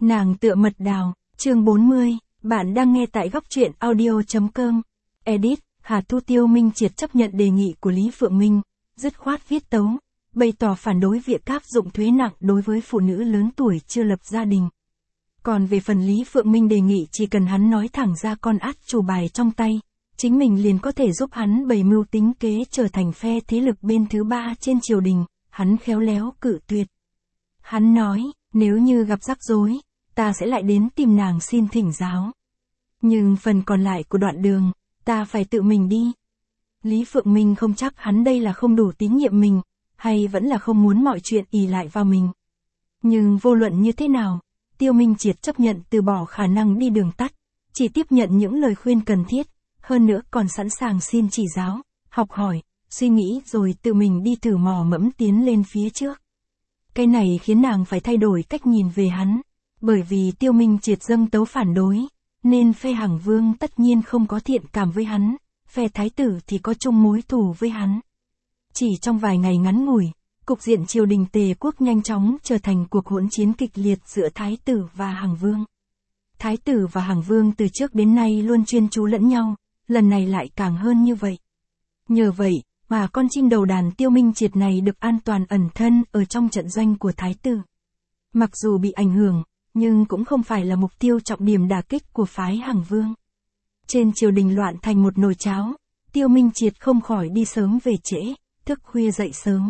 Nàng tựa mật đào, chương 40, bạn đang nghe tại góc truyện audio.com. Edit, Hà Thu. Tiêu Minh Triệt chấp nhận đề nghị của Lý Phượng Minh, dứt khoát viết tấu, bày tỏ phản đối việc áp dụng thuế nặng đối với phụ nữ lớn tuổi chưa lập gia đình. Còn về phần Lý Phượng Minh đề nghị chỉ cần hắn nói thẳng ra con át chủ bài trong tay, chính mình liền có thể giúp hắn bày mưu tính kế trở thành phe thế lực bên thứ ba trên triều đình, hắn khéo léo cự tuyệt. Hắn nói, nếu như gặp rắc rối, ta sẽ lại đến tìm nàng xin thỉnh giáo. Nhưng phần còn lại của đoạn đường, ta phải tự mình đi. Lý Phượng Minh không chắc hắn đây là không đủ tín nhiệm mình, hay vẫn là không muốn mọi chuyện ỷ lại vào mình. Nhưng vô luận như thế nào, Tiêu Minh Triệt chấp nhận từ bỏ khả năng đi đường tắt, chỉ tiếp nhận những lời khuyên cần thiết, hơn nữa còn sẵn sàng xin chỉ giáo, học hỏi, suy nghĩ rồi tự mình đi thử mò mẫm tiến lên phía trước. Cái này khiến nàng phải thay đổi cách nhìn về hắn, bởi vì Tiêu Minh Triệt dâng tấu phản đối, nên phe Hằng Vương tất nhiên không có thiện cảm với hắn, phe Thái tử thì có chung mối thù với hắn. Chỉ trong vài ngày ngắn ngủi, cục diện triều đình Tề quốc nhanh chóng trở thành cuộc hỗn chiến kịch liệt giữa Thái tử và Hằng Vương. Thái tử và Hằng Vương từ trước đến nay luôn chuyên chú lẫn nhau, lần này lại càng hơn như vậy. Nhờ vậy, mà con chim đầu đàn Tiêu Minh Triệt này được an toàn ẩn thân ở trong trận doanh của Thái tử. Mặc dù bị ảnh hưởng, nhưng cũng không phải là mục tiêu trọng điểm đả kích của phái Hằng Vương. Trên triều đình loạn thành một nồi cháo, Tiêu Minh Triệt không khỏi đi sớm về trễ, thức khuya dậy sớm.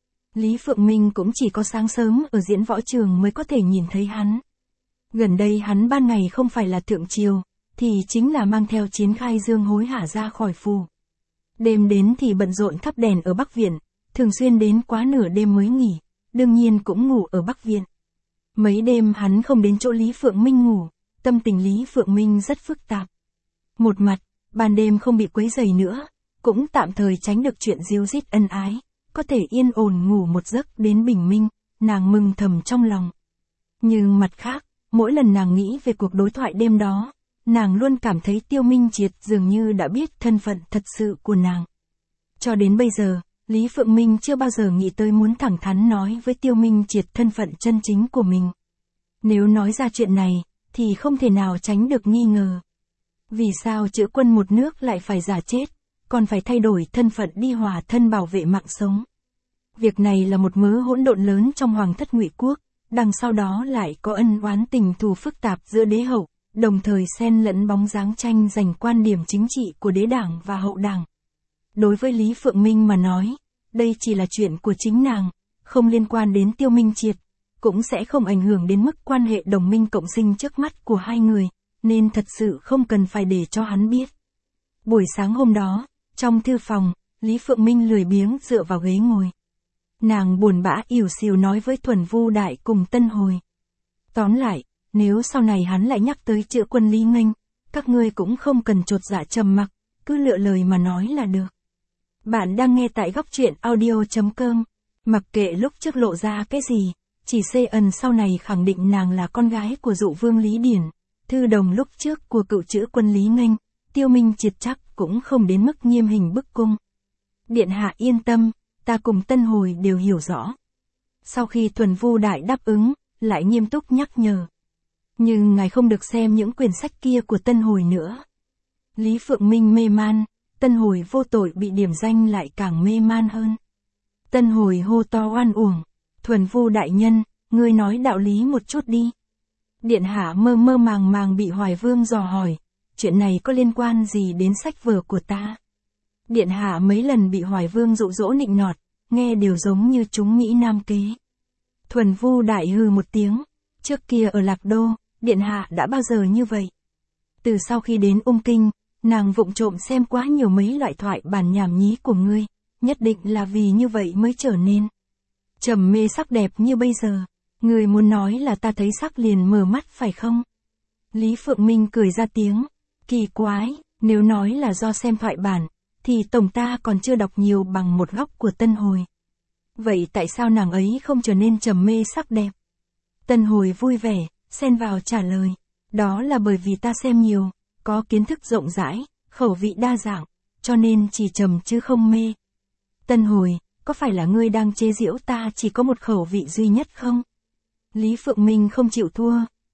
Lý Phượng Minh cũng chỉ có sáng sớm ở diễn võ trường mới có thể nhìn thấy hắn. Gần đây hắn ban ngày không phải là thượng triều, thì chính là mang theo chiến khai dương hối hả ra khỏi phủ. Đêm đến thì bận rộn thắp đèn ở Bắc Viện, thường xuyên đến quá nửa đêm mới nghỉ, đương nhiên cũng ngủ ở Bắc Viện. Mấy đêm hắn không đến chỗ Lý Phượng Minh ngủ, tâm tình Lý Phượng Minh rất phức tạp. Một mặt, ban đêm không bị quấy rầy nữa, cũng tạm thời tránh được chuyện ríu rít ân ái, có thể yên ổn ngủ một giấc đến bình minh, nàng mừng thầm trong lòng. Nhưng mặt khác, mỗi lần nàng nghĩ về cuộc đối thoại đêm đó, nàng luôn cảm thấy Tiêu Minh Triệt dường như đã biết thân phận thật sự của nàng. Cho đến bây giờ, Lý Phượng Minh chưa bao giờ nghĩ tới muốn thẳng thắn nói với Tiêu Minh Triệt thân phận chân chính của mình. Nếu nói ra chuyện này, thì không thể nào tránh được nghi ngờ. Vì sao chữ quân một nước lại phải giả chết, còn phải thay đổi thân phận đi hòa thân bảo vệ mạng sống? Việc này là một mớ hỗn độn lớn trong hoàng thất Ngụy quốc, đằng sau đó lại có ân oán tình thù phức tạp giữa đế hậu, đồng thời xen lẫn bóng dáng tranh giành quan điểm chính trị của đế đảng và hậu đảng. Đối với Lý Phượng Minh mà nói, đây chỉ là chuyện của chính nàng, không liên quan đến Tiêu Minh Triệt, cũng sẽ không ảnh hưởng đến mức quan hệ đồng minh cộng sinh trước mắt của hai người, nên thật sự không cần phải để cho hắn biết. Buổi sáng hôm đó, trong thư phòng, Lý Phượng Minh lười biếng dựa vào ghế ngồi. Nàng buồn bã ỉu xìu nói với Thuần Vu Đại cùng Tân Hồi. Tóm lại, nếu sau này hắn lại nhắc tới chữ quân Lý Nghênh, các ngươi cũng không cần chột dạ trầm mặc, cứ lựa lời mà nói là được. Bạn đang nghe tại góc truyện audio.com. Mặc kệ lúc trước lộ ra cái gì, chỉ CN sau này khẳng định nàng là con gái của dụ vương Lý Điển, thư đồng lúc trước của cựu chữ quân Lý Nghênh, Tiêu Minh Triệt chắc cũng không đến mức nghiêm hình bức cung. Điện hạ yên tâm, ta cùng Tân Hồi đều hiểu rõ. Sau khi Thuần Vu Đại đáp ứng, lại nghiêm túc nhắc nhở. Nhưng ngài không được xem những quyển sách kia của Tân Hồi nữa. Lý Phượng Minh mê man, Tân Hồi vô tội bị điểm danh lại càng mê man hơn. Tân Hồi hô to oan uổng, Thuần Vu đại nhân, ngươi nói đạo lý một chút đi. Điện hạ mơ mơ màng màng bị Hoài Vương dò hỏi, chuyện này có liên quan gì đến sách vở của ta? Điện hạ mấy lần bị Hoài Vương dụ dỗ nịnh nọt, nghe đều giống như chúng nghĩ nam kế. Thuần Vu đại hừ một tiếng, trước kia ở Lạc Đô, điện hạ đã bao giờ như vậy? Từ sau khi đến Ung Kinh, nàng vụng trộm xem quá nhiều mấy loại thoại bản nhảm nhí của ngươi, nhất định là vì như vậy mới trở nên trầm mê sắc đẹp như bây giờ. Ngươi muốn nói là ta thấy sắc liền mở mắt phải không? Lý Phượng Minh cười ra tiếng, kỳ quái, nếu nói là do xem thoại bản, thì tổng ta còn chưa đọc nhiều bằng một góc của Tân Hồi. Vậy tại sao nàng ấy không trở nên trầm mê sắc đẹp? Tân Hồi vui vẻ, xen vào trả lời, đó là bởi vì ta xem nhiều, có kiến thức rộng rãi, khẩu vị đa dạng, cho nên chỉ trầm chứ không mê. Tân Hồi, có phải là ngươi đang chế giễu ta chỉ có một khẩu vị duy nhất không? Lý Phượng Minh không chịu thua,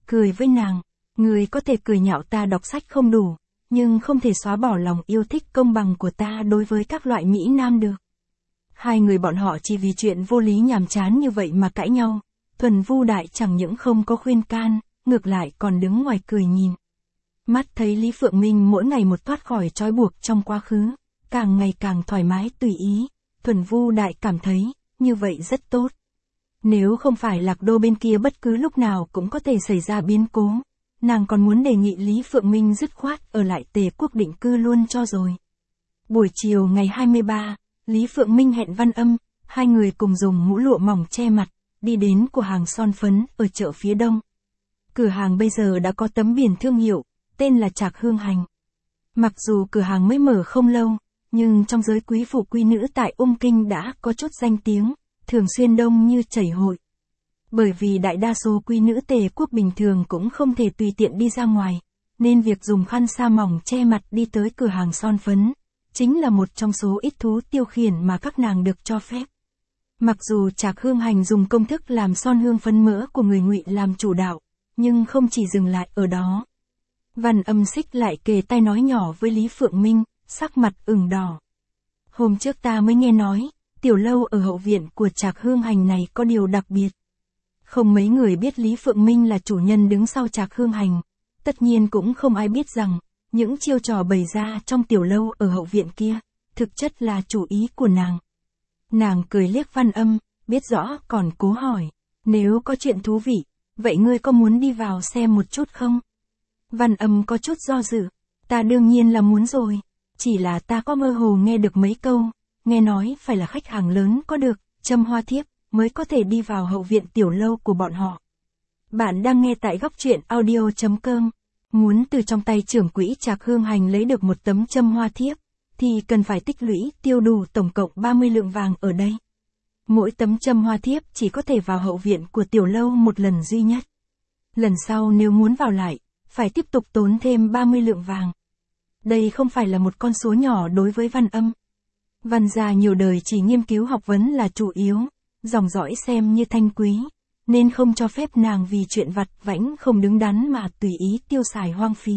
cười với nàng. Ngươi có thể cười nhạo ta đọc sách không đủ, nhưng không thể xóa bỏ lòng yêu thích công bằng của ta đối với các loại mỹ nam được. Hai người bọn họ chỉ vì chuyện vô lý nhàm chán như vậy mà cãi nhau. Thuần Vu Đại chẳng những không có khuyên can, ngược lại còn đứng ngoài cười nhìn. Mắt thấy Lý Phượng Minh mỗi ngày một thoát khỏi trói buộc trong quá khứ, càng ngày càng thoải mái tùy ý, Thuần Vu Đại cảm thấy, như vậy rất tốt. Nếu không phải Lạc Đô bên kia bất cứ lúc nào cũng có thể xảy ra biến cố, nàng còn muốn đề nghị Lý Phượng Minh dứt khoát ở lại Tề Quốc định cư luôn cho rồi. Buổi chiều ngày 23, Lý Phượng Minh hẹn Văn Âm, hai người cùng dùng mũ lụa mỏng che mặt, đi đến cửa hàng son phấn ở chợ phía đông. Cửa hàng bây giờ đã có tấm biển thương hiệu, tên là Trạc Hương Hành. Mặc dù cửa hàng mới mở không lâu, nhưng trong giới quý phụ quý nữ tại Kinh đã có chút danh tiếng, thường xuyên đông như chảy hội. Bởi vì đại đa số quý nữ Tề Quốc bình thường cũng không thể tùy tiện đi ra ngoài, nên việc dùng khăn sa mỏng che mặt đi tới cửa hàng son phấn, chính là một trong số ít thú tiêu khiển mà các nàng được cho phép. Mặc dù Trạc Hương Hành dùng công thức làm son hương phấn mỡ của người Ngụy làm chủ đạo, nhưng không chỉ dừng lại ở đó. Văn Âm xích lại kề tai nói nhỏ với Lý Phượng Minh, sắc mặt ửng đỏ. Hôm trước ta mới nghe nói, tiểu lâu ở hậu viện của Trạc Hương Hành này có điều đặc biệt. Không mấy người biết Lý Phượng Minh là chủ nhân đứng sau Trạc Hương Hành. Tất nhiên cũng không ai biết rằng, những chiêu trò bày ra trong tiểu lâu ở hậu viện kia, thực chất là chủ ý của nàng. Nàng cười liếc Văn Âm, biết rõ còn cố hỏi, nếu có chuyện thú vị, vậy ngươi có muốn đi vào xem một chút không? Văn Âm có chút do dự, ta đương nhiên là muốn rồi, chỉ là ta có mơ hồ nghe được mấy câu, nghe nói phải là khách hàng lớn có được, châm hoa thiếp, mới có thể đi vào hậu viện tiểu lâu của bọn họ. Bạn đang nghe tại góc truyện audio.com. Muốn từ trong tay trưởng quỹ Trạc Hương Hành lấy được một tấm châm hoa thiếp, thì cần phải tích lũy tiêu đủ tổng cộng 30 lượng vàng ở đây. Mỗi tấm châm hoa thiếp chỉ có thể vào hậu viện của tiểu lâu một lần duy nhất. Lần sau nếu muốn vào lại, phải tiếp tục tốn thêm 30 lượng vàng. Đây không phải là một con số nhỏ đối với Văn Âm. Văn gia nhiều đời chỉ nghiên cứu học vấn là chủ yếu, dòng dõi xem như thanh quý, nên không cho phép nàng vì chuyện vặt vãnh không đứng đắn mà tùy ý tiêu xài hoang phí.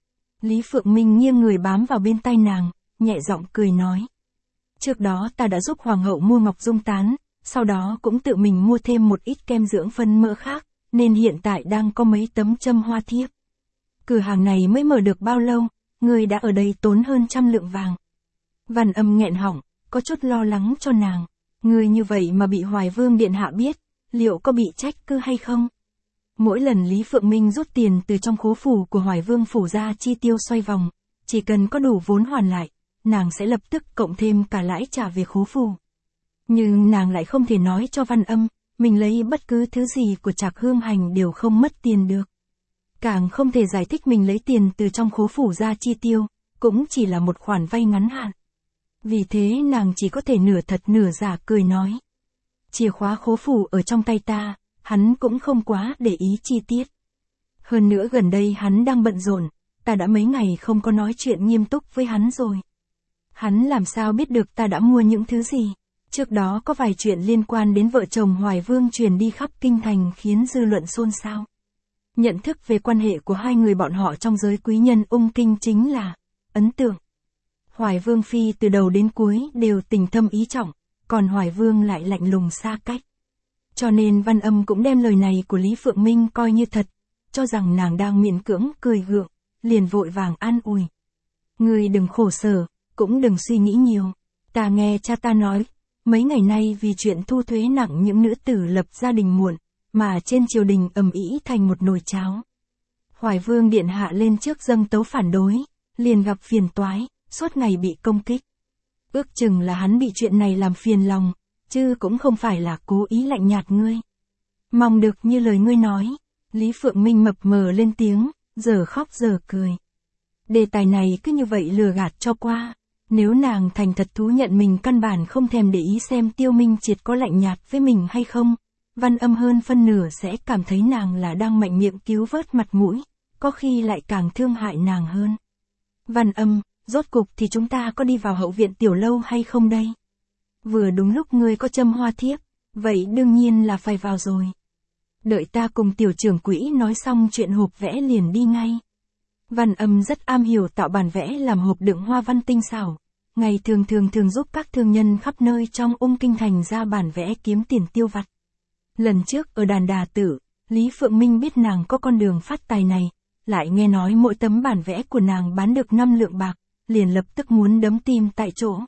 Lý Phượng Minh nghiêng người bám vào bên tai nàng, nhẹ giọng cười nói. Trước đó ta đã giúp Hoàng hậu mua ngọc dung tán, sau đó cũng tự mình mua thêm một ít kem dưỡng phân mỡ khác, nên hiện tại đang có mấy tấm châm hoa thiếp. Cửa hàng này mới mở được bao lâu, người đã ở đây tốn hơn 100 lượng vàng. Văn Âm nghẹn họng, có chút lo lắng cho nàng. Người như vậy mà bị Hoài Vương Điện Hạ biết, liệu có bị trách cứ hay không? Mỗi lần Lý Phượng Minh rút tiền từ trong khố phủ của Hoài Vương phủ ra chi tiêu xoay vòng, chỉ cần có đủ vốn hoàn lại, nàng sẽ lập tức cộng thêm cả lãi trả về khố phủ. Nhưng nàng lại không thể nói cho Văn Âm, mình lấy bất cứ thứ gì của Trạc Hương Hành đều không mất tiền được. Càng không thể giải thích mình lấy tiền từ trong khố phủ ra chi tiêu, cũng chỉ là một khoản vay ngắn hạn. Vì thế nàng chỉ có thể nửa thật nửa giả cười nói. Chìa khóa khố phủ ở trong tay ta, hắn cũng không quá để ý chi tiết. Hơn nữa gần đây hắn đang bận rộn, ta đã mấy ngày không có nói chuyện nghiêm túc với hắn rồi. Hắn làm sao biết được ta đã mua những thứ gì? Trước đó có vài chuyện liên quan đến vợ chồng Hoài Vương truyền đi khắp kinh thành khiến dư luận xôn xao. Nhận thức về quan hệ của hai người bọn họ trong giới quý nhân Kinh chính là ấn tượng. Hoài Vương phi từ đầu đến cuối đều tình thâm ý trọng, còn Hoài Vương lại lạnh lùng xa cách. Cho nên Văn Âm cũng đem lời này của Lý Phượng Minh coi như thật, cho rằng nàng đang miễn cưỡng cười gượng, liền vội vàng an ủi. Ngươi đừng khổ sở, cũng đừng suy nghĩ nhiều. Ta nghe cha ta nói, mấy ngày nay vì chuyện thu thuế nặng những nữ tử lập gia đình muộn, mà trên triều đình ầm ĩ thành một nồi cháo. Hoài Vương Điện Hạ lên trước dâng tấu phản đối, liền gặp phiền toái, suốt ngày bị công kích. Ước chừng là hắn bị chuyện này làm phiền lòng, chứ cũng không phải là cố ý lạnh nhạt ngươi. Mong được như lời ngươi nói. Lý Phượng Minh mập mờ lên tiếng, giờ khóc giờ cười. Đề tài này cứ như vậy lừa gạt cho qua. Nếu nàng thành thật thú nhận mình căn bản không thèm để ý xem Tiêu Minh Triệt có lạnh nhạt với mình hay không, Văn Âm hơn phân nửa sẽ cảm thấy nàng là đang mạnh miệng cứu vớt mặt mũi, có khi lại càng thương hại nàng hơn. Văn Âm, rốt cục thì chúng ta có đi vào hậu viện tiểu lâu hay không đây? Vừa đúng lúc ngươi có châm hoa thiếp, vậy đương nhiên là phải vào rồi. đợi ta cùng tiểu trưởng quỹ nói xong chuyện hộp vẽ liền đi ngay. Văn Âm rất am hiểu tạo bản vẽ làm hộp đựng hoa văn tinh xảo, ngày thường giúp các thương nhân khắp nơi trong kinh thành ra bản vẽ kiếm tiền tiêu vặt. Lần trước ở đàn Đà Tử, Lý Phượng Minh biết nàng có con đường phát tài này, lại nghe nói mỗi tấm bản vẽ của nàng bán được 5 lượng bạc, liền lập tức muốn đấm tim tại chỗ.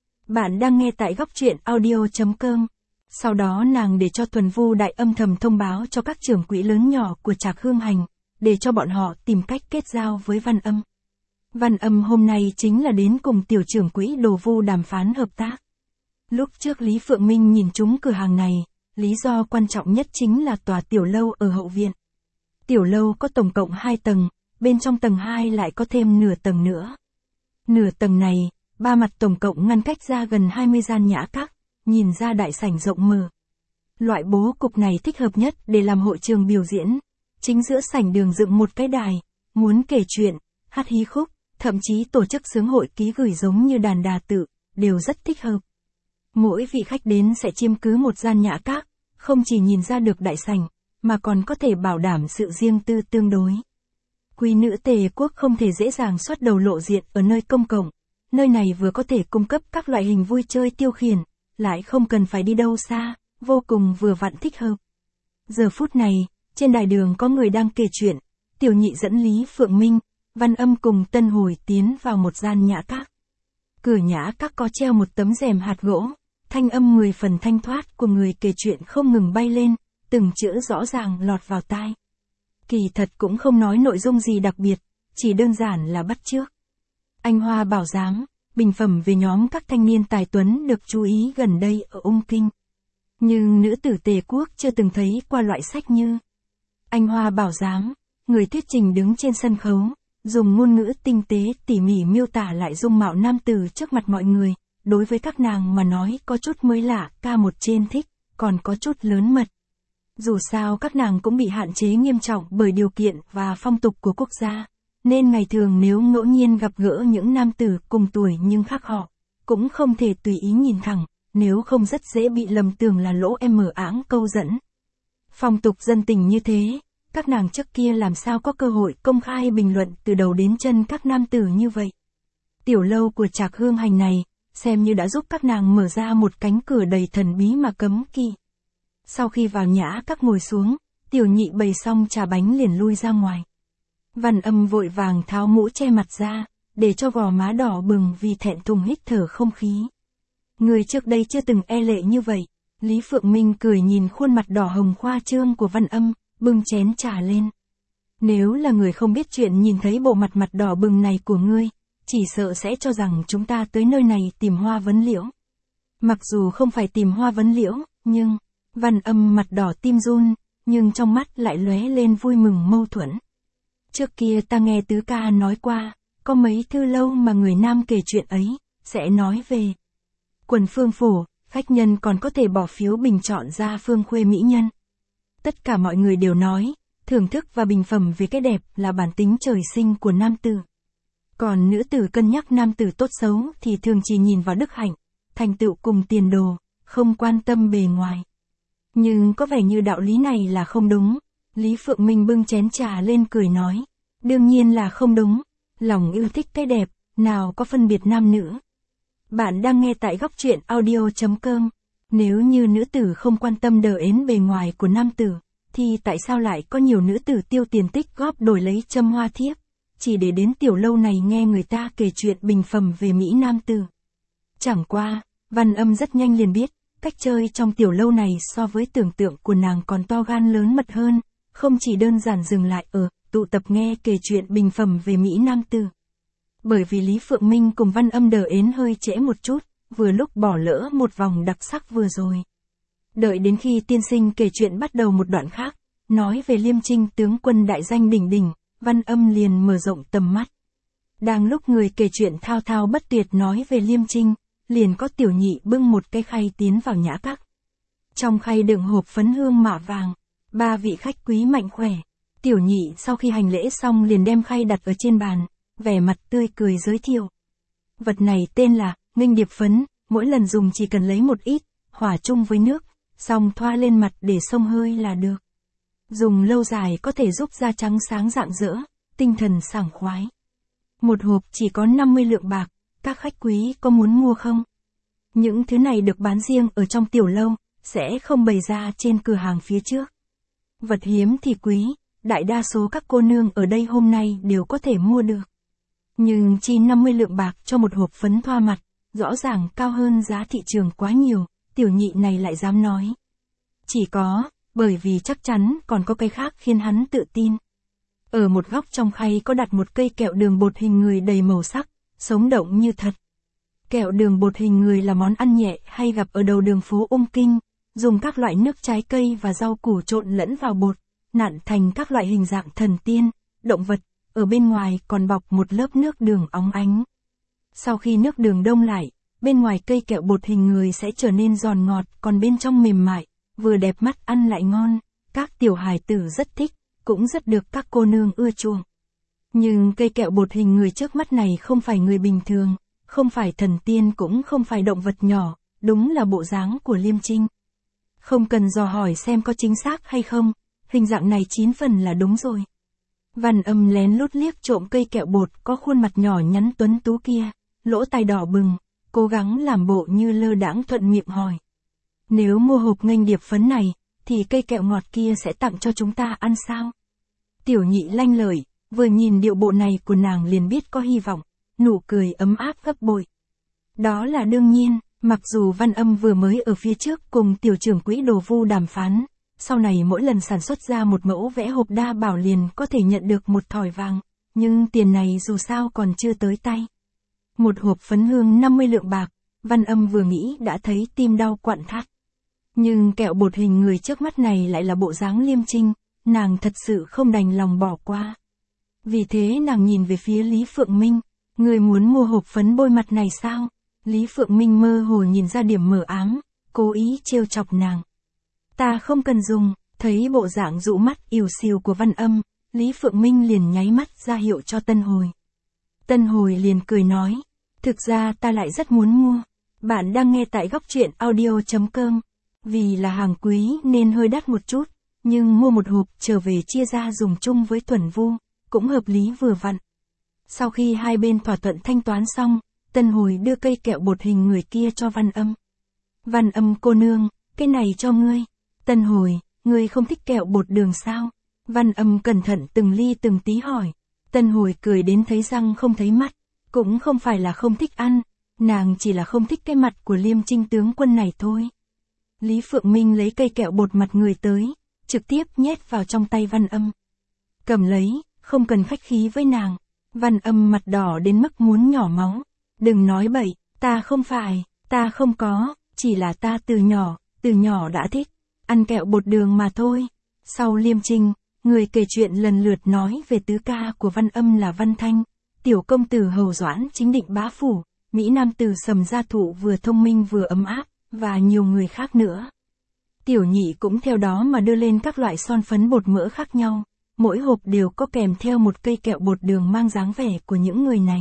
Bạn đang nghe tại góc truyện audio.com. Sau đó nàng để cho Thuần Vu Đại âm thầm thông báo cho các trưởng quỹ lớn nhỏ của Trạc Hương Hành, để cho bọn họ tìm cách kết giao với Văn Âm. Văn Âm hôm nay chính là đến cùng tiểu trưởng quỹ Đồ Vu đàm phán hợp tác. Lúc trước Lý Phượng Minh nhìn trúng cửa hàng này, lý do quan trọng nhất chính là tòa tiểu lâu ở hậu viện. Tiểu lâu có tổng cộng 2 tầng, bên trong tầng 2 lại có thêm nửa tầng nữa. Nửa tầng này, 3 mặt tổng cộng ngăn cách ra gần 20 gian nhã các, nhìn ra đại sảnh rộng mở. Loại bố cục này thích hợp nhất để làm hội trường biểu diễn. Chính giữa sảnh đường dựng một cái đài, muốn kể chuyện, hát hí khúc, thậm chí tổ chức sướng hội ký gửi giống như đàn Đà Tử, đều rất thích hợp. Mỗi vị khách đến sẽ chiếm cứ một gian nhã các, không chỉ nhìn ra được đại sảnh, mà còn có thể bảo đảm sự riêng tư tương đối. Quý nữ Tề quốc không thể dễ dàng xuất đầu lộ diện ở nơi công cộng, nơi này vừa có thể cung cấp các loại hình vui chơi tiêu khiển, lại không cần phải đi đâu xa, vô cùng vừa vặn thích hợp. Giờ phút này, trên đài đường có người đang kể chuyện, tiểu nhị dẫn Lý Phượng Minh, Văn Âm cùng Tân Hồi tiến vào một gian nhã các. Cửa nhã các có treo một tấm rèm hạt gỗ, thanh âm 10 phần thanh thoát của người kể chuyện không ngừng bay lên, từng chữ rõ ràng lọt vào tai. Kỳ thật cũng không nói nội dung gì đặc biệt, chỉ đơn giản là bắt chước. Anh Hoa Bảo Giám, bình phẩm về nhóm các thanh niên tài tuấn được chú ý gần đây ở Ung Kinh. Nhưng nữ tử Tề quốc chưa từng thấy qua loại sách như Anh Hoa Bảo Giám, người thuyết trình đứng trên sân khấu, dùng ngôn ngữ tinh tế tỉ mỉ miêu tả lại dung mạo nam tử trước mặt mọi người, đối với các nàng mà nói có chút mới lạ, ca một trên thích, còn có chút lớn mật. Dù sao các nàng cũng bị hạn chế nghiêm trọng bởi điều kiện và phong tục của quốc gia, nên ngày thường nếu ngẫu nhiên gặp gỡ những nam tử cùng tuổi nhưng khác họ, cũng không thể tùy ý nhìn thẳng, nếu không rất dễ bị lầm tưởng là lỗ em mở áng câu dẫn. Phong tục dân tình như thế, các nàng trước kia làm sao có cơ hội công khai bình luận từ đầu đến chân các nam tử như vậy. Tiểu lâu của Trạc Hương Hành này, xem như đã giúp các nàng mở ra một cánh cửa đầy thần bí mà cấm kỵ. Sau khi vào nhã các ngồi xuống, tiểu nhị bày xong trà bánh liền lui ra ngoài. Văn Âm vội vàng tháo mũ che mặt ra, để cho gò má đỏ bừng vì thẹn thùng hít thở không khí. Người trước đây chưa từng e lệ như vậy. Lý Phượng Minh cười nhìn khuôn mặt đỏ hồng khoa trương của Văn Âm, bưng chén trà lên. Nếu là người không biết chuyện nhìn thấy bộ mặt đỏ bừng này của ngươi, chỉ sợ sẽ cho rằng chúng ta tới nơi này tìm hoa vấn liễu. Mặc dù không phải tìm hoa vấn liễu, nhưng Văn Âm mặt đỏ tim run, nhưng trong mắt lại lóe lên vui mừng mâu thuẫn. Trước kia ta nghe tứ ca nói qua, có mấy thư lâu mà người nam kể chuyện ấy, sẽ nói về quần phương phổ, khách nhân còn có thể bỏ phiếu bình chọn ra phương khuê mỹ nhân. Tất cả mọi người đều nói, thưởng thức và bình phẩm về cái đẹp là bản tính trời sinh của nam tử. Còn nữ tử cân nhắc nam tử tốt xấu thì thường chỉ nhìn vào đức hạnh, thành tựu cùng tiền đồ, không quan tâm bề ngoài. Nhưng có vẻ như đạo lý này là không đúng. Lý Phượng Minh bưng chén trà lên cười nói, đương nhiên là không đúng, lòng yêu thích cái đẹp, nào có phân biệt nam nữ. Bạn đang nghe tại góc truyện audio.com. Nếu như nữ tử không quan tâm đờ ến bề ngoài của nam tử, thì tại sao lại có nhiều nữ tử tiêu tiền tích góp đổi lấy châm hoa thiếp, chỉ để đến tiểu lâu này nghe người ta kể chuyện bình phẩm về Mỹ nam tử. Chẳng qua, Văn Âm rất nhanh liền biết, cách chơi trong tiểu lâu này so với tưởng tượng của nàng còn to gan lớn mật hơn, không chỉ đơn giản dừng lại ở tụ tập nghe kể chuyện bình phẩm về Mỹ nam tử. Bởi vì Lý Phượng Minh cùng Văn Âm đờ ến hơi trễ một chút, vừa lúc bỏ lỡ một vòng đặc sắc vừa rồi. Đợi đến khi tiên sinh kể chuyện bắt đầu một đoạn khác, nói về Liêm Trinh tướng quân đại danh đỉnh đỉnh, Văn Âm liền mở rộng tầm mắt. Đang lúc người kể chuyện thao thao bất tuyệt nói về Liêm Trinh, liền có tiểu nhị bưng một cái khay tiến vào nhã các. Trong khay đựng hộp phấn hương mạ vàng, 3 vị khách quý mạnh khỏe. Tiểu nhị sau khi hành lễ xong liền đem khay đặt ở trên bàn, vẻ mặt tươi cười giới thiệu. Vật này tên là Nghinh Điệp phấn, mỗi lần dùng chỉ cần lấy một ít, hòa chung với nước, xong thoa lên mặt để xông hơi là được. Dùng lâu dài có thể giúp da trắng sáng rạng rỡ, tinh thần sảng khoái. Một hộp chỉ có 50 lượng bạc, các khách quý có muốn mua không? Những thứ này được bán riêng ở trong tiểu lâu, sẽ không bày ra trên cửa hàng phía trước. Vật hiếm thì quý, đại đa số các cô nương ở đây hôm nay đều có thể mua được. Nhưng chi 50 lượng bạc cho một hộp phấn thoa mặt, rõ ràng cao hơn giá thị trường quá nhiều, tiểu nhị này lại dám nói. Chỉ có, bởi vì chắc chắn còn có cái khác khiến hắn tự tin. Ở một góc trong khay có đặt một cây kẹo đường bột hình người đầy màu sắc, sống động như thật. Kẹo đường bột hình người là món ăn nhẹ hay gặp ở đầu đường phố Ung Kinh, dùng các loại nước trái cây và rau củ trộn lẫn vào bột, nặn thành các loại hình dạng thần tiên, động vật, ở bên ngoài còn bọc một lớp nước đường óng ánh. Sau khi nước đường đông lại, bên ngoài cây kẹo bột hình người sẽ trở nên giòn ngọt, còn bên trong mềm mại, vừa đẹp mắt ăn lại ngon, các tiểu hài tử rất thích, cũng rất được các cô nương ưa chuộng. Nhưng cây kẹo bột hình người trước mắt này không phải người bình thường, không phải thần tiên cũng không phải động vật nhỏ, đúng là bộ dáng của Liêm Trinh. Không cần dò hỏi xem có chính xác hay không, hình dạng này 9 phần là đúng rồi. Văn Âm lén lút liếc trộm cây kẹo bột có khuôn mặt nhỏ nhắn tuấn tú kia, lỗ tai đỏ bừng, cố gắng làm bộ như lơ đãng thuận miệng hỏi. Nếu mua hộp nghênh điệp phấn này, thì cây kẹo ngọt kia sẽ tặng cho chúng ta ăn sao? Tiểu nhị lanh lợi, vừa nhìn điệu bộ này của nàng liền biết có hy vọng, nụ cười ấm áp gấp bội. Đó là đương nhiên, mặc dù Văn Âm vừa mới ở phía trước cùng tiểu trưởng quỹ Đồ Vu đàm phán, sau này mỗi lần sản xuất ra một mẫu vẽ hộp đa bảo liền có thể nhận được một thỏi vàng, nhưng tiền này dù sao còn chưa tới tay. Một hộp phấn hương 50 lượng bạc, Văn Âm vừa nghĩ đã thấy tim đau quặn thắt. Nhưng kẹo bột hình người trước mắt này lại là bộ dáng Liêm Trinh, nàng thật sự không đành lòng bỏ qua. Vì thế nàng nhìn về phía Lý Phượng Minh, người muốn mua hộp phấn bôi mặt này sao? Lý Phượng Minh mơ hồ nhìn ra điểm mờ ám, cố ý trêu chọc nàng. Ta không cần dùng, thấy bộ dạng dụ mắt ỉu xìu của Văn Âm, Lý Phượng Minh liền nháy mắt ra hiệu cho Tân Hồi. Tân Hồi liền cười nói, thực ra ta lại rất muốn mua. Bạn đang nghe tại góc truyện audio.com. Vì là hàng quý nên hơi đắt một chút, nhưng mua một hộp trở về chia ra dùng chung với Thuần Vu, cũng hợp lý vừa vặn. Sau khi hai bên thỏa thuận thanh toán xong, Tân Hồi đưa cây kẹo bột hình người kia cho Văn Âm. Văn Âm cô nương, cái này cho ngươi. Tân Hồi, ngươi không thích kẹo bột đường sao? Văn Âm cẩn thận từng ly từng tí hỏi. Tân Hồi cười đến thấy răng không thấy mắt, cũng không phải là không thích ăn, nàng chỉ là không thích cái mặt của Liêm Trinh tướng quân này thôi. Lý Phượng Minh lấy cây kẹo bột mặt người tới, trực tiếp nhét vào trong tay Văn Âm. Cầm lấy, không cần khách khí với nàng. Văn Âm mặt đỏ đến mức muốn nhỏ máu. Đừng nói bậy, ta không có, chỉ là ta từ nhỏ đã thích, ăn kẹo bột đường mà thôi. Sau Liêm Trinh, người kể chuyện lần lượt nói về tứ ca của Văn Âm là Văn Thanh, tiểu công tử Hầu Doãn chính định bá phủ, Mỹ nam tử Sầm Gia Thụ vừa thông minh vừa ấm áp, và nhiều người khác nữa. Tiểu nhị cũng theo đó mà đưa lên các loại son phấn bột mỡ khác nhau, mỗi hộp đều có kèm theo một cây kẹo bột đường mang dáng vẻ của những người này.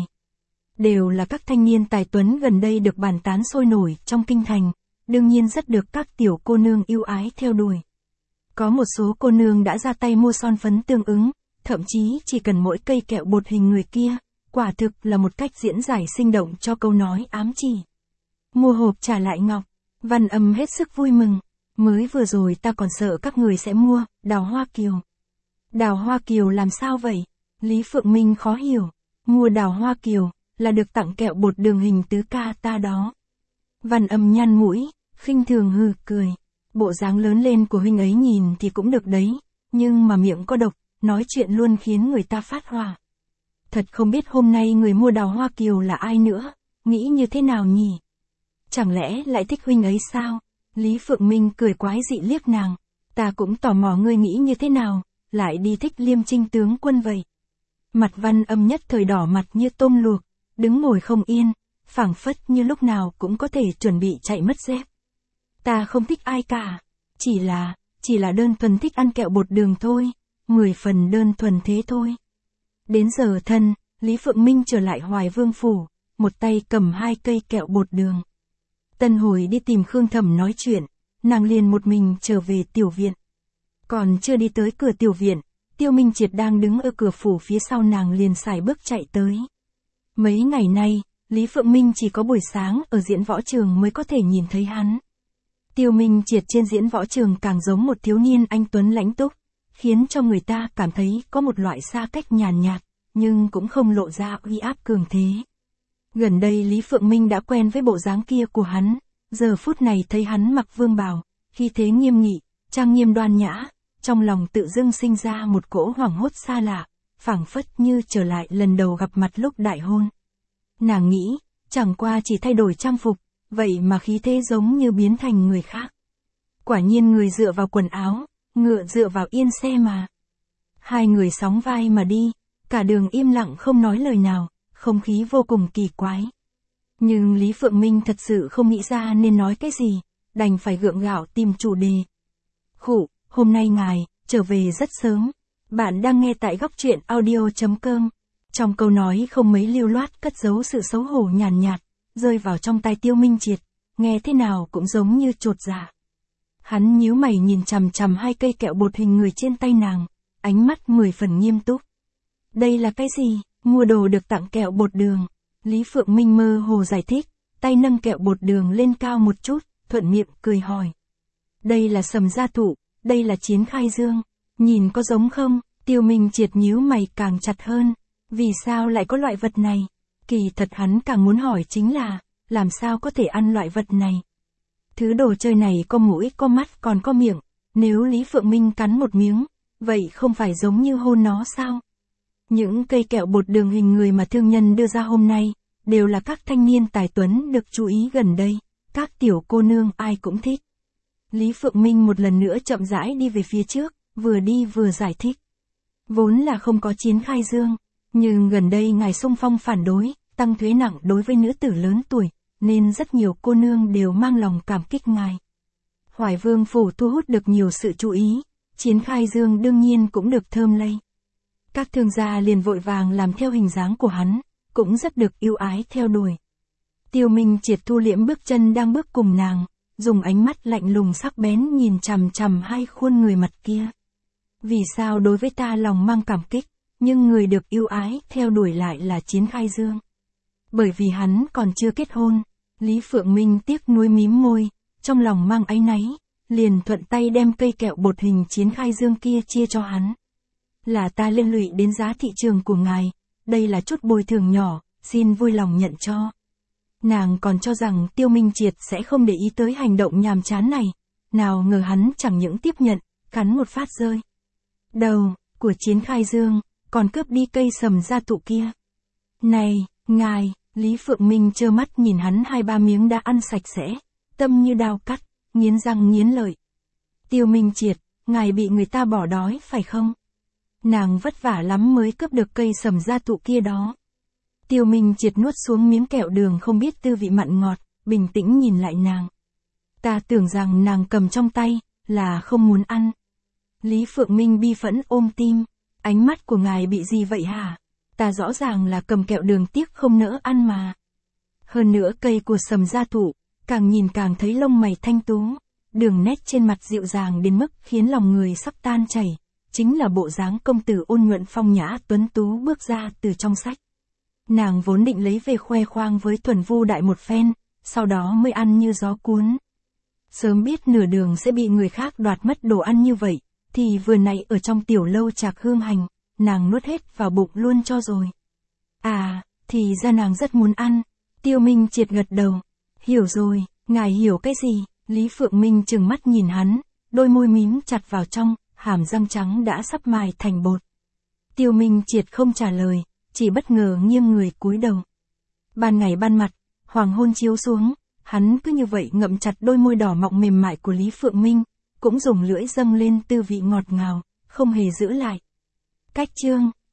Đều là các thanh niên tài tuấn gần đây được bàn tán sôi nổi trong kinh thành, đương nhiên rất được các tiểu cô nương yêu ái theo đuổi. Có một số cô nương đã ra tay mua son phấn tương ứng, thậm chí chỉ cần mỗi cây kẹo bột hình người kia, quả thực là một cách diễn giải sinh động cho câu nói ám chỉ. Mua hộp trả lại ngọc. Văn Âm hết sức vui mừng. Mới vừa rồi ta còn sợ các người sẽ mua đào hoa kiều. Đào hoa kiều làm sao vậy? Lý Phượng Minh khó hiểu. Mua đào hoa kiều là được tặng kẹo bột đường hình tứ ca ta đó. Văn Âm nhăn mũi, khinh thường hừ cười. Bộ dáng lớn lên của huynh ấy nhìn thì cũng được đấy, nhưng mà miệng có độc, nói chuyện luôn khiến người ta phát hỏa. Thật không biết hôm nay người mua đào hoa kiều là ai nữa, nghĩ như thế nào nhỉ? Chẳng lẽ lại thích huynh ấy sao? Lý Phượng Minh cười quái dị liếc nàng. Ta cũng tò mò ngươi nghĩ như thế nào, lại đi thích Liêm Trinh tướng quân vậy. Mặt Văn Âm nhất thời đỏ mặt như tôm luộc, đứng ngồi không yên, phảng phất như lúc nào cũng có thể chuẩn bị chạy mất dép. Ta không thích ai cả, chỉ là đơn thuần thích ăn kẹo bột đường thôi, 10 phần đơn thuần thế thôi. Đến giờ thân, Lý Phượng Minh trở lại Hoài Vương phủ, một tay cầm 2 cây kẹo bột đường. Tân Hồi đi tìm Khương Thẩm nói chuyện, nàng liền một mình trở về tiểu viện. Còn chưa đi tới cửa tiểu viện, Tiêu Minh Triệt đang đứng ở cửa phủ phía sau nàng liền sải bước chạy tới. Mấy ngày nay, Lý Phượng Minh chỉ có buổi sáng ở diễn võ trường mới có thể nhìn thấy hắn. Tiêu Minh Triệt trên diễn võ trường càng giống một thiếu niên anh tuấn lãnh túc, khiến cho người ta cảm thấy có một loại xa cách nhàn nhạt, nhưng cũng không lộ ra uy áp cường thế. Gần đây Lý Phượng Minh đã quen với bộ dáng kia của hắn, giờ phút này thấy hắn mặc vương bào, khí thế nghiêm nghị, trang nghiêm đoan nhã, trong lòng tự dưng sinh ra một cỗ hoảng hốt xa lạ, phảng phất như trở lại lần đầu gặp mặt lúc đại hôn. Nàng nghĩ, chẳng qua chỉ thay đổi trang phục, vậy mà khí thế giống như biến thành người khác. Quả nhiên người dựa vào quần áo, ngựa dựa vào yên xe mà. Hai người sóng vai mà đi, cả đường im lặng không nói lời nào, không khí vô cùng kỳ quái. Nhưng Lý Phượng Minh thật sự không nghĩ ra nên nói cái gì, đành phải gượng gạo tìm chủ đề. Khụ, hôm nay ngài, trở về rất sớm. Bạn đang nghe tại góc truyện audio.com. Trong câu nói không mấy lưu loát cất giấu sự xấu hổ nhàn nhạt, rơi vào trong tai Tiêu Minh Triệt, nghe thế nào cũng giống như chột dạ. Hắn nhíu mày nhìn chằm chằm hai cây kẹo bột hình người trên tay nàng, ánh mắt 10 phần nghiêm túc. Đây là cái gì? Mua đồ được tặng kẹo bột đường. Lý Phượng Minh mơ hồ giải thích, tay nâng kẹo bột đường lên cao một chút, thuận miệng cười hỏi. Đây là sầm gia thụ, đây là chiến khai dương. Nhìn có giống không? Tiêu Minh Triệt nhíu mày càng chặt hơn. Vì sao lại có loại vật này? Kỳ thật hắn càng muốn hỏi chính là, làm sao có thể ăn loại vật này? Thứ đồ chơi này có mũi, có mắt, còn có miệng. Nếu Lý Phượng Minh cắn một miếng, vậy không phải giống như hôn nó sao? Những cây kẹo bột đường hình người mà thương nhân đưa ra hôm nay, đều là các thanh niên tài tuấn được chú ý gần đây, các tiểu cô nương ai cũng thích. Lý Phượng Minh một lần nữa chậm rãi đi về phía trước, vừa đi vừa giải thích. Vốn là không có chiến khai dương, nhưng gần đây ngài xung phong phản đối, tăng thuế nặng đối với nữ tử lớn tuổi, nên rất nhiều cô nương đều mang lòng cảm kích ngài. Hoài Vương phủ thu hút được nhiều sự chú ý, chiến khai dương đương nhiên cũng được thơm lây. Các thương gia liền vội vàng làm theo hình dáng của hắn, cũng rất được yêu ái theo đuổi. Tiêu Minh Triệt thu liễm bước chân đang bước cùng nàng, dùng ánh mắt lạnh lùng sắc bén nhìn chằm chằm hai khuôn người mặt kia. Vì sao đối với ta lòng mang cảm kích, nhưng người được yêu ái theo đuổi lại là chiến khai dương? Bởi vì hắn còn chưa kết hôn. Lý Phượng Minh tiếc nuối mím môi, trong lòng mang áy náy, liền thuận tay đem cây kẹo bột hình chiến khai dương kia chia cho hắn. Là ta liên lụy đến giá thị trường của ngài, đây là chút bồi thường nhỏ, xin vui lòng nhận cho. Nàng còn cho rằng Tiêu Minh Triệt sẽ không để ý tới hành động nhàm chán này, nào ngờ hắn chẳng những tiếp nhận, cắn một phát rơi đầu của chiến khai dương, còn cướp đi cây sầm gia thụ kia. Này, ngài! Lý Phượng Minh trơ mắt nhìn hắn 2-3 miếng đã ăn sạch sẽ, tâm như đao cắt, nghiến răng nghiến lợi. Tiêu Minh Triệt, ngài bị người ta bỏ đói phải không? Nàng vất vả lắm mới cướp được cây sầm gia thụ kia đó. Tiêu Minh Triệt nuốt xuống miếng kẹo đường không biết tư vị mặn ngọt, bình tĩnh nhìn lại nàng. Ta tưởng rằng nàng cầm trong tay, là không muốn ăn. Lý Phượng Minh bi phẫn ôm tim, ánh mắt của ngài bị gì vậy hả? Ta rõ ràng là cầm kẹo đường tiếc không nỡ ăn mà. Hơn nữa cây của sầm gia thụ, càng nhìn càng thấy lông mày thanh tú, đường nét trên mặt dịu dàng đến mức khiến lòng người sắp tan chảy, chính là bộ dáng công tử ôn nhuận phong nhã tuấn tú bước ra từ trong sách. Nàng vốn định lấy về khoe khoang với Thuần Vu đại một phen, sau đó mới ăn như gió cuốn. Sớm biết nửa đường sẽ bị người khác đoạt mất đồ ăn như vậy, thì vừa nãy ở trong tiểu lâu Trạc Hương Hành, nàng nuốt hết vào bụng luôn cho rồi. À, thì ra nàng rất muốn ăn. Tiêu Minh Triệt gật đầu. Hiểu rồi, ngài hiểu cái gì? Lý Phượng Minh trừng mắt nhìn hắn, đôi môi mím chặt vào trong, hàm răng trắng đã sắp mài thành bột. Tiêu Minh Triệt không trả lời, chỉ bất ngờ nghiêng người cúi đầu. Ban ngày ban mặt, hoàng hôn chiếu xuống, hắn cứ như vậy ngậm chặt đôi môi đỏ mọng mềm mại của Lý Phượng Minh, cũng dùng lưỡi dâng lên tư vị ngọt ngào, không hề giữ lại. Cách chương